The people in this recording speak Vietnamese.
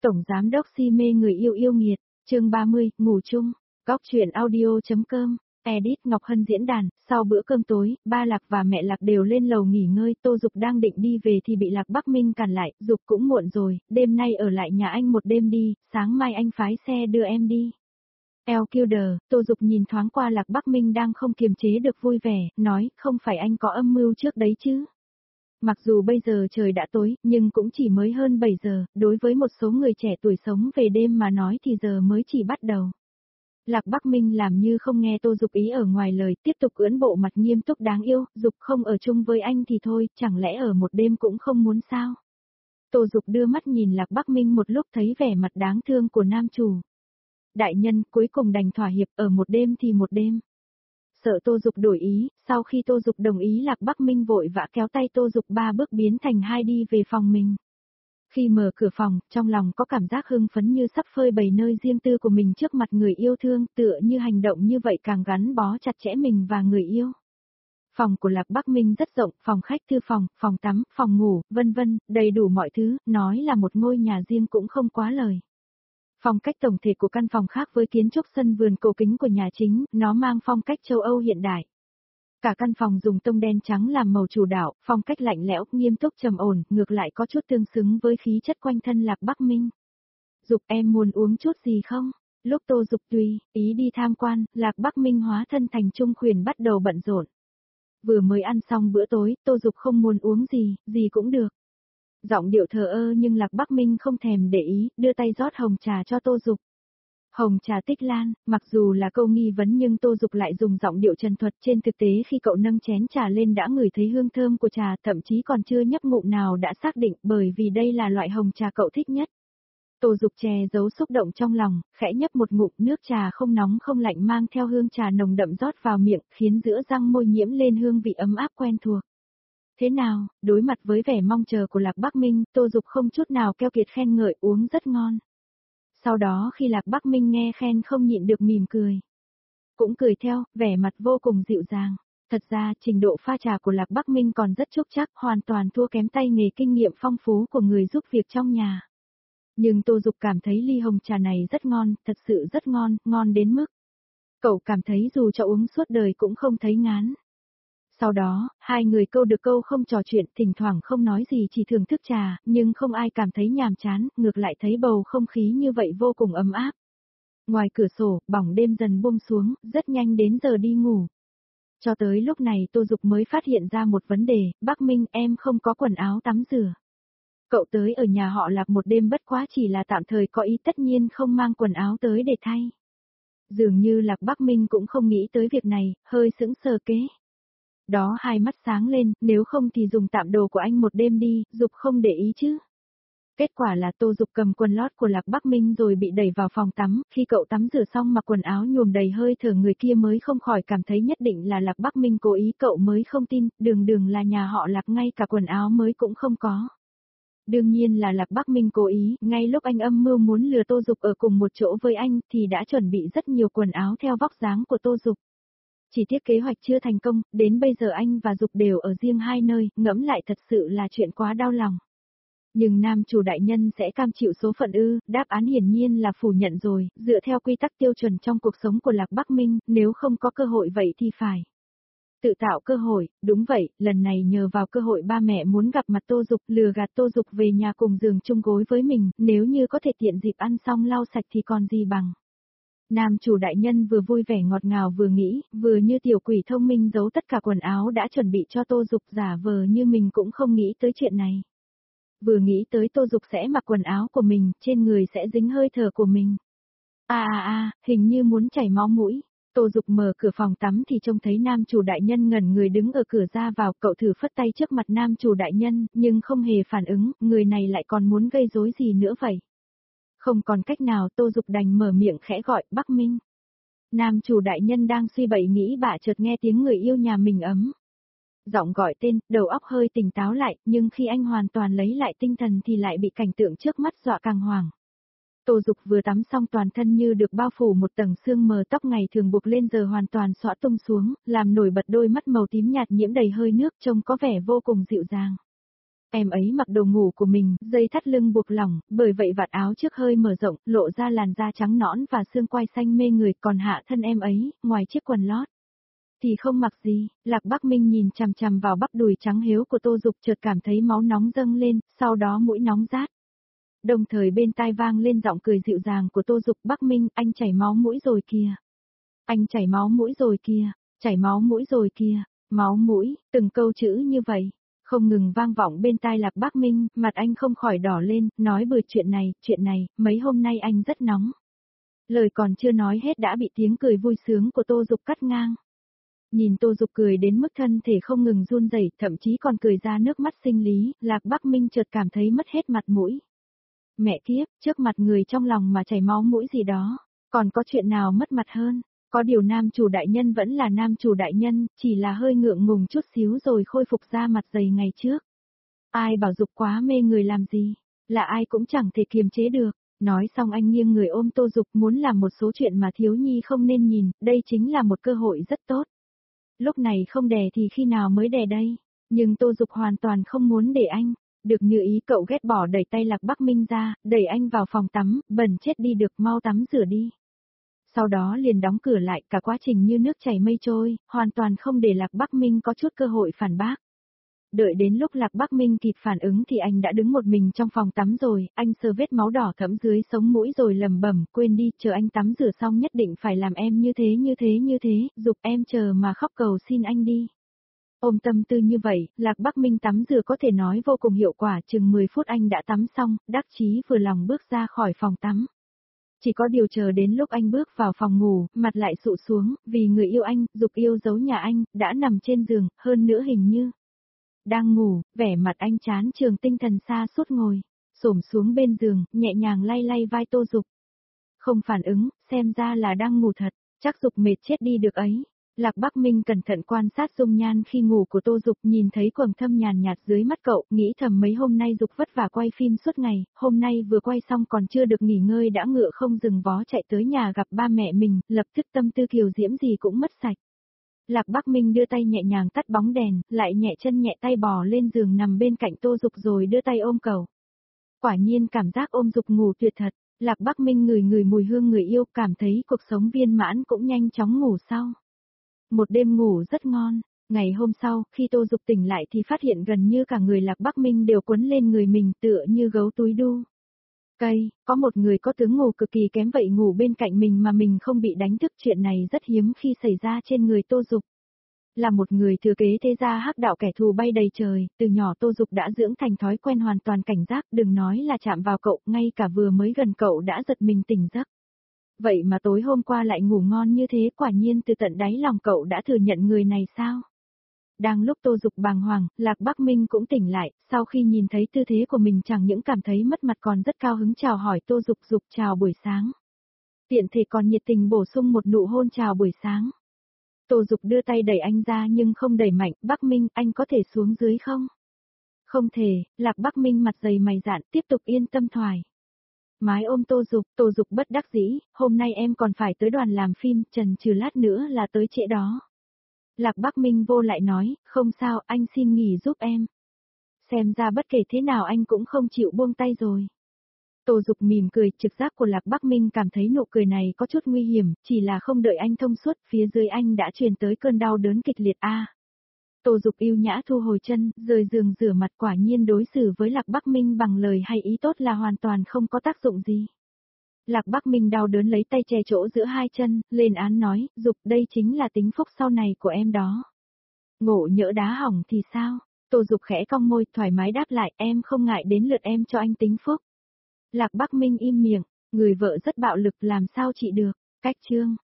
Tổng giám đốc si mê người yêu yêu nghiệt, chương 30, ngủ chung, góc truyện audio.com, edit Ngọc Hân diễn đàn, sau bữa cơm tối, ba Lạc và mẹ Lạc đều lên lầu nghỉ ngơi, Tô Dục đang định đi về thì bị Lạc Bắc Minh cản lại, Dục cũng muộn rồi, đêm nay ở lại nhà anh một đêm đi, sáng mai anh phái xe đưa em đi. LQD, Tô Dục nhìn thoáng qua Lạc Bắc Minh đang không kiềm chế được vui vẻ, nói, không phải anh có âm mưu trước đấy chứ. Mặc dù bây giờ trời đã tối, nhưng cũng chỉ mới hơn 7 giờ, đối với một số người trẻ tuổi sống về đêm mà nói thì giờ mới chỉ bắt đầu. Lạc Bắc Minh làm như không nghe Tô Dục ý ở ngoài lời, tiếp tục ưỡn bộ mặt nghiêm túc đáng yêu, Dục không ở chung với anh thì thôi, chẳng lẽ ở một đêm cũng không muốn sao? Tô Dục đưa mắt nhìn Lạc Bắc Minh một lúc thấy vẻ mặt đáng thương của nam chủ. Đại nhân cuối cùng đành thỏa hiệp ở một đêm thì một đêm. Sợ Tô Dục đổi ý, sau khi Tô Dục đồng ý Lạc Bắc Minh vội vã kéo tay Tô Dục 3 bước biến thành 2 đi về phòng mình. Khi mở cửa phòng, trong lòng có cảm giác hưng phấn như sắp phơi bày nơi riêng tư của mình trước mặt người yêu thương, tựa như hành động như vậy càng gắn bó chặt chẽ mình và người yêu. Phòng của Lạc Bắc Minh rất rộng, phòng khách thư phòng, phòng tắm, phòng ngủ, vân vân, đầy đủ mọi thứ, nói là một ngôi nhà riêng cũng không quá lời. Phong cách tổng thể của căn phòng khác với kiến trúc sân vườn cổ kính của nhà chính, nó mang phong cách châu Âu hiện đại. Cả căn phòng dùng tông đen trắng làm màu chủ đạo, phong cách lạnh lẽo, nghiêm túc trầm ổn, ngược lại có chút tương xứng với khí chất quanh thân Lạc Bắc Minh. Dục em muốn uống chút gì không? Lúc Tô Dục tùy ý đi tham quan, Lạc Bắc Minh hóa thân thành Trung Khuyển bắt đầu bận rộn. Vừa mới ăn xong bữa tối, Tô Dục không muốn uống gì cũng được. Giọng điệu thờ ơ nhưng Lạc Bắc Minh không thèm để ý, đưa tay rót hồng trà cho Tô Dục. Hồng trà Tích Lan, mặc dù là câu nghi vấn nhưng Tô Dục lại dùng giọng điệu trần thuật, trên thực tế khi cậu nâng chén trà lên đã ngửi thấy hương thơm của trà, thậm chí còn chưa nhấp ngụm nào đã xác định, bởi vì đây là loại hồng trà cậu thích nhất. Tô Dục che giấu xúc động trong lòng, khẽ nhấp một ngụm, nước trà không nóng không lạnh mang theo hương trà nồng đậm rót vào miệng, khiến giữa răng môi nhiễm lên hương vị ấm áp quen thuộc. Thế nào, đối mặt với vẻ mong chờ của Lạc Bắc Minh, Tô Dục không chút nào keo kiệt khen ngợi, uống rất ngon. Sau đó khi Lạc Bắc Minh nghe khen không nhịn được mỉm cười. Cũng cười theo, vẻ mặt vô cùng dịu dàng. Thật ra, trình độ pha trà của Lạc Bắc Minh còn rất trúc chắc, hoàn toàn thua kém tay nghề kinh nghiệm phong phú của người giúp việc trong nhà. Nhưng Tô Dục cảm thấy ly hồng trà này rất ngon, thật sự rất ngon, ngon đến mức. Cậu cảm thấy dù cho uống suốt đời cũng không thấy ngán. Sau đó, hai người câu được câu không trò chuyện, thỉnh thoảng không nói gì chỉ thưởng thức trà, nhưng không ai cảm thấy nhàm chán, ngược lại thấy bầu không khí như vậy vô cùng ấm áp. Ngoài cửa sổ, bóng đêm dần buông xuống, rất nhanh đến giờ đi ngủ. Cho tới lúc này Tô Dục mới phát hiện ra một vấn đề, Bắc Minh em không có quần áo tắm rửa. Cậu tới ở nhà họ Lạc một đêm bất quá chỉ là tạm thời có ý tất nhiên không mang quần áo tới để thay. Dường như Lạc Bắc Minh cũng không nghĩ tới việc này, hơi sững sờ kế. Đó hai mắt sáng lên, nếu không thì dùng tạm đồ của anh một đêm đi, Dục không để ý chứ. Kết quả là Tô Dục cầm quần lót của Lạc Bắc Minh rồi bị đẩy vào phòng tắm, khi cậu tắm rửa xong mặc quần áo nhuộm đầy hơi thở người kia mới không khỏi cảm thấy nhất định là Lạc Bắc Minh cố ý, cậu mới không tin, đường là nhà họ Lạc ngay cả quần áo mới cũng không có. Đương nhiên là Lạc Bắc Minh cố ý, ngay lúc anh âm mưu muốn lừa Tô Dục ở cùng một chỗ với anh thì đã chuẩn bị rất nhiều quần áo theo vóc dáng của Tô Dục. Chỉ tiếc kế hoạch chưa thành công, đến bây giờ anh và Dục đều ở riêng hai nơi, ngẫm lại thật sự là chuyện quá đau lòng. Nhưng nam chủ đại nhân sẽ cam chịu số phận ư, đáp án hiển nhiên là phủ nhận rồi, dựa theo quy tắc tiêu chuẩn trong cuộc sống của Lạc Bắc Minh, nếu không có cơ hội vậy thì phải tự tạo cơ hội, đúng vậy, lần này nhờ vào cơ hội ba mẹ muốn gặp mặt Tô Dục, lừa gạt Tô Dục về nhà cùng giường chung gối với mình, nếu như có thể tiện dịp ăn xong lau sạch thì còn gì bằng. Nam chủ đại nhân vừa vui vẻ ngọt ngào vừa nghĩ, vừa như tiểu quỷ thông minh giấu tất cả quần áo đã chuẩn bị cho Tô Dục, giả vờ như mình cũng không nghĩ tới chuyện này. Vừa nghĩ tới Tô Dục sẽ mặc quần áo của mình, trên người sẽ dính hơi thở của mình. Hình như muốn chảy máu mũi. Tô Dục mở cửa phòng tắm thì trông thấy nam chủ đại nhân ngẩn người đứng ở cửa ra vào, cậu thử phất tay trước mặt nam chủ đại nhân, nhưng không hề phản ứng, người này lại còn muốn gây rối gì nữa vậy. Không còn cách nào Tô Dục đành mở miệng khẽ gọi, Bắc Minh. Nam chủ đại nhân đang suy bậy nghĩ bạ chợt nghe tiếng người yêu nhà mình ấm giọng gọi tên, đầu óc hơi tỉnh táo lại, nhưng khi anh hoàn toàn lấy lại tinh thần thì lại bị cảnh tượng trước mắt dọa càng hoảng. Tô Dục vừa tắm xong toàn thân như được bao phủ một tầng sương mờ, tóc ngày thường buộc lên giờ hoàn toàn xõa tung xuống, làm nổi bật đôi mắt màu tím nhạt nhiễm đầy hơi nước trông có vẻ vô cùng dịu dàng. Em ấy mặc đồ ngủ của mình, dây thắt lưng buộc lỏng, bởi vậy vạt áo trước hơi mở rộng, lộ ra làn da trắng nõn và xương quai xanh mê người, còn hạ thân em ấy, ngoài chiếc quần lót thì không mặc gì. Lạc Bắc Minh nhìn chằm chằm vào bắp đùi trắng hiếu của Tô Dục, chợt cảm thấy máu nóng dâng lên, sau đó mũi nóng rát. Đồng thời bên tai vang lên giọng cười dịu dàng của Tô Dục, Bắc Minh, anh chảy máu mũi rồi kìa. Anh chảy máu mũi rồi kìa, chảy máu mũi rồi kìa, máu mũi, từng câu chữ như vậy, không ngừng vang vọng bên tai Lạc Bắc Minh, mặt anh không khỏi đỏ lên, nói bừa chuyện này, mấy hôm nay anh rất nóng. Lời còn chưa nói hết đã bị tiếng cười vui sướng của Tô Dục cắt ngang. Nhìn Tô Dục cười đến mức thân thể không ngừng run rẩy, thậm chí còn cười ra nước mắt sinh lý, Lạc Bắc Minh chợt cảm thấy mất hết mặt mũi. Mẹ kiếp, trước mặt người trong lòng mà chảy máu mũi gì đó, còn có chuyện nào mất mặt hơn? Có điều nam chủ đại nhân vẫn là nam chủ đại nhân, chỉ là hơi ngượng ngùng chút xíu rồi khôi phục ra mặt dày ngày trước. Ai bảo Dục quá mê người làm gì, là ai cũng chẳng thể kiềm chế được. Nói xong anh nghiêng người ôm Tô Dục, muốn làm một số chuyện mà thiếu nhi không nên nhìn, đây chính là một cơ hội rất tốt. Lúc này không đè thì khi nào mới đè đây? Nhưng Tô Dục hoàn toàn không muốn để anh. Được như ý cậu ghét bỏ đẩy tay Lạc Bắc Minh ra, đẩy anh vào phòng tắm, bẩn chết đi được, mau tắm rửa đi. Sau đó liền đóng cửa lại, cả quá trình như nước chảy mây trôi, hoàn toàn không để Lạc Bắc Minh có chút cơ hội phản bác. Đợi đến lúc Lạc Bắc Minh kịp phản ứng thì anh đã đứng một mình trong phòng tắm rồi, anh sờ vết máu đỏ thẫm dưới sống mũi rồi lẩm bẩm, quên đi, chờ anh tắm rửa xong nhất định phải làm em như thế, Dục em chờ mà khóc cầu xin anh đi. Ôm tâm tư như vậy, Lạc Bắc Minh tắm rửa có thể nói vô cùng hiệu quả, chừng 10 phút anh đã tắm xong, đắc chí vừa lòng bước ra khỏi phòng tắm. Chỉ có điều chờ đến lúc anh bước vào phòng ngủ, mặt lại sụ xuống, vì người yêu anh, Dục yêu dấu nhà anh, đã nằm trên giường, hơn nữa hình như đang ngủ, vẻ mặt anh chán trường, tinh thần xa suốt ngồi, xổm xuống bên giường, nhẹ nhàng lay lay vai Tô Dục. Không phản ứng, xem ra là đang ngủ thật, chắc Dục mệt chết đi được ấy. Lạc Bắc Minh cẩn thận quan sát dung nhan khi ngủ của Tô Dục, nhìn thấy quầng thâm nhàn nhạt dưới mắt cậu, nghĩ thầm mấy hôm nay Dục vất vả quay phim suốt ngày, hôm nay vừa quay xong còn chưa được nghỉ ngơi đã ngựa không dừng vó chạy tới nhà gặp ba mẹ mình, lập tức tâm tư kiều diễm gì cũng mất sạch. Lạc Bắc Minh đưa tay nhẹ nhàng tắt bóng đèn, lại nhẹ chân nhẹ tay bò lên giường nằm bên cạnh Tô Dục rồi đưa tay ôm cậu. Quả nhiên cảm giác ôm Dục ngủ tuyệt thật, Lạc Bắc Minh ngửi ngửi mùi hương người yêu, cảm thấy cuộc sống viên mãn cũng nhanh chóng ngủ sau. Một đêm ngủ rất ngon, ngày hôm sau, khi Tô Dục tỉnh lại thì phát hiện gần như cả người Lạc Bắc Minh đều quấn lên người mình tựa như gấu túi đu. Cây, có một người có tướng ngủ cực kỳ kém vậy ngủ bên cạnh mình mà mình không bị đánh thức, chuyện này rất hiếm khi xảy ra trên người Tô Dục. Là một người thừa kế thế gia hắc đạo kẻ thù bay đầy trời, từ nhỏ Tô Dục đã dưỡng thành thói quen hoàn toàn cảnh giác, đừng nói là chạm vào cậu, ngay cả vừa mới gần cậu đã giật mình tỉnh giấc. Vậy mà tối hôm qua lại ngủ ngon như thế, quả nhiên từ tận đáy lòng cậu đã thừa nhận người này sao? Đang lúc Tô Dục bàng hoàng, Lạc Bắc Minh cũng tỉnh lại, sau khi nhìn thấy tư thế của mình chẳng những cảm thấy mất mặt còn rất cao hứng chào hỏi Tô Dục, Dục chào buổi sáng. Tiện thể còn nhiệt tình bổ sung một nụ hôn chào buổi sáng. Tô Dục đưa tay đẩy anh ra nhưng không đẩy mạnh, Bắc Minh, anh có thể xuống dưới không? Không thể, Lạc Bắc Minh mặt dày mày dạn tiếp tục yên tâm thoải mái ôm Tô Dục bất đắc dĩ, hôm nay em còn phải tới đoàn làm phim, chần chừ lát nữa là tới trễ đó. Lạc Bắc Minh vô lại nói, không sao, anh xin nghỉ giúp em. Xem ra bất kể thế nào anh cũng không chịu buông tay rồi. Tô Dục mỉm cười, trực giác của Lạc Bắc Minh cảm thấy nụ cười này có chút nguy hiểm, chỉ là không đợi anh thông suốt, phía dưới anh đã truyền tới cơn đau đớn kịch liệt a. Tô Dục yêu nhã thu hồi chân, rời giường rửa mặt, quả nhiên đối xử với Lạc Bắc Minh bằng lời hay ý tốt là hoàn toàn không có tác dụng gì. Lạc Bắc Minh đau đớn lấy tay che chỗ giữa hai chân, lên án nói, Dục đây chính là tính phúc sau này của em đó. Ngộ nhỡ đá hỏng thì sao? Tô Dục khẽ cong môi, thoải mái đáp lại, em không ngại đến lượt em cho anh tính phúc. Lạc Bắc Minh im miệng, người vợ rất bạo lực làm sao chị được, cách chương.